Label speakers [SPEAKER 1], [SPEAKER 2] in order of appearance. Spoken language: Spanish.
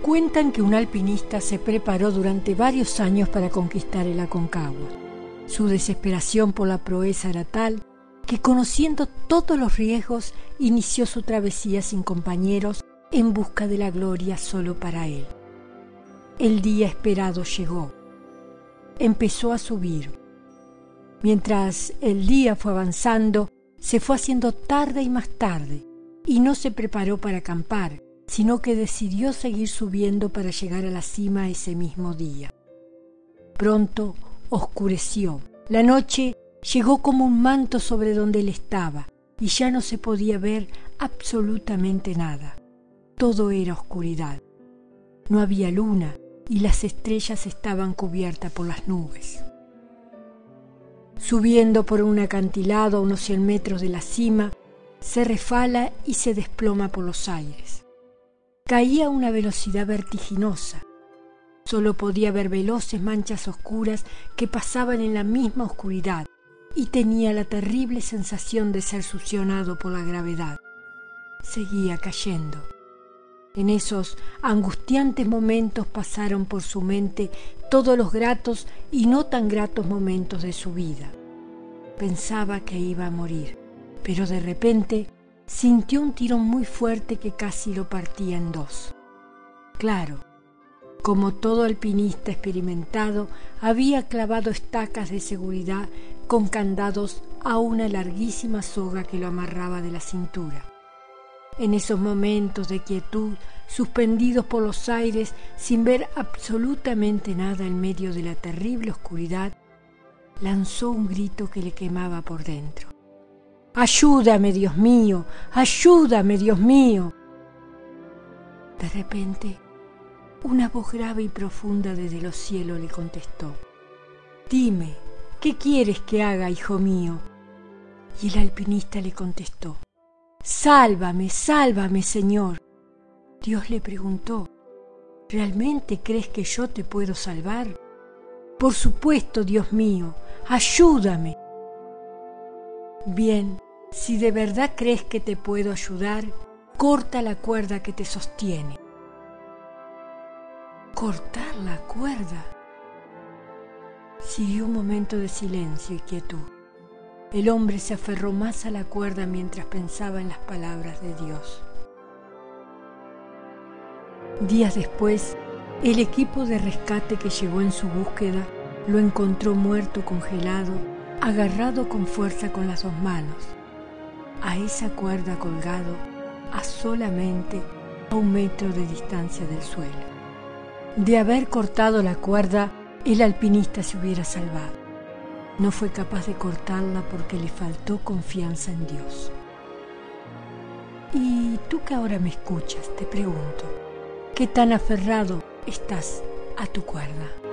[SPEAKER 1] Cuentan que un alpinista se preparó durante varios años para conquistar el Aconcagua. Su desesperación por la proeza era tal que, conociendo todos los riesgos, inició su travesía sin compañeros en busca de la gloria solo para él. El día esperado llegó. Empezó a subir. Mientras el día fue avanzando, se fue haciendo tarde y más tarde, y no se preparó para acampar, sino que decidió seguir subiendo para llegar a la cima ese mismo día. Pronto oscureció. La noche llegó como un manto sobre donde él estaba, y ya no se podía ver absolutamente nada. Todo era oscuridad. No había luna, y las estrellas estaban cubiertas por las nubes. Subiendo por un acantilado a unos 100 metros de la cima, se resbala y se desploma por los aires. Caía a una velocidad vertiginosa. Solo podía ver veloces manchas oscuras que pasaban en la misma oscuridad, y tenía la terrible sensación de ser succionado por la gravedad. Seguía cayendo. En esos angustiantes momentos pasaron por su mente todos los gratos y no tan gratos momentos de su vida. Pensaba que iba a morir, pero de repente sintió un tirón muy fuerte que casi lo partía en dos. Claro, como todo alpinista experimentado, había clavado estacas de seguridad con candados a una larguísima soga que lo amarraba de la cintura. En esos momentos de quietud, suspendidos por los aires, sin ver absolutamente nada en medio de la terrible oscuridad, lanzó un grito que le quemaba por dentro. ¡Ayúdame, Dios mío! ¡Ayúdame, Dios mío! De repente, una voz grave y profunda desde los cielos le contestó: «Dime, ¿qué quieres que haga, hijo mío?» Y el alpinista le contestó: «Sálvame, sálvame, Señor». Dios le preguntó: «¿Realmente crees que yo te puedo salvar?» «Por supuesto, Dios mío, ayúdame». «Bien, si de verdad crees que te puedo ayudar, corta la cuerda que te sostiene». ¿Cortar la cuerda? Siguió un momento de silencio y quietud. El hombre se aferró más a la cuerda mientras pensaba en las palabras de Dios. Días después, el equipo de rescate que llegó en su búsqueda lo encontró muerto, congelado, agarrado con fuerza con las 2 manos, a esa cuerda colgado a solamente 1 metro de distancia del suelo. De haber cortado la cuerda, el alpinista se hubiera salvado. No fue capaz de cortarla porque le faltó confianza en Dios. Y tú que ahora me escuchas, te pregunto, ¿qué tan aferrado estás a tu cuerda?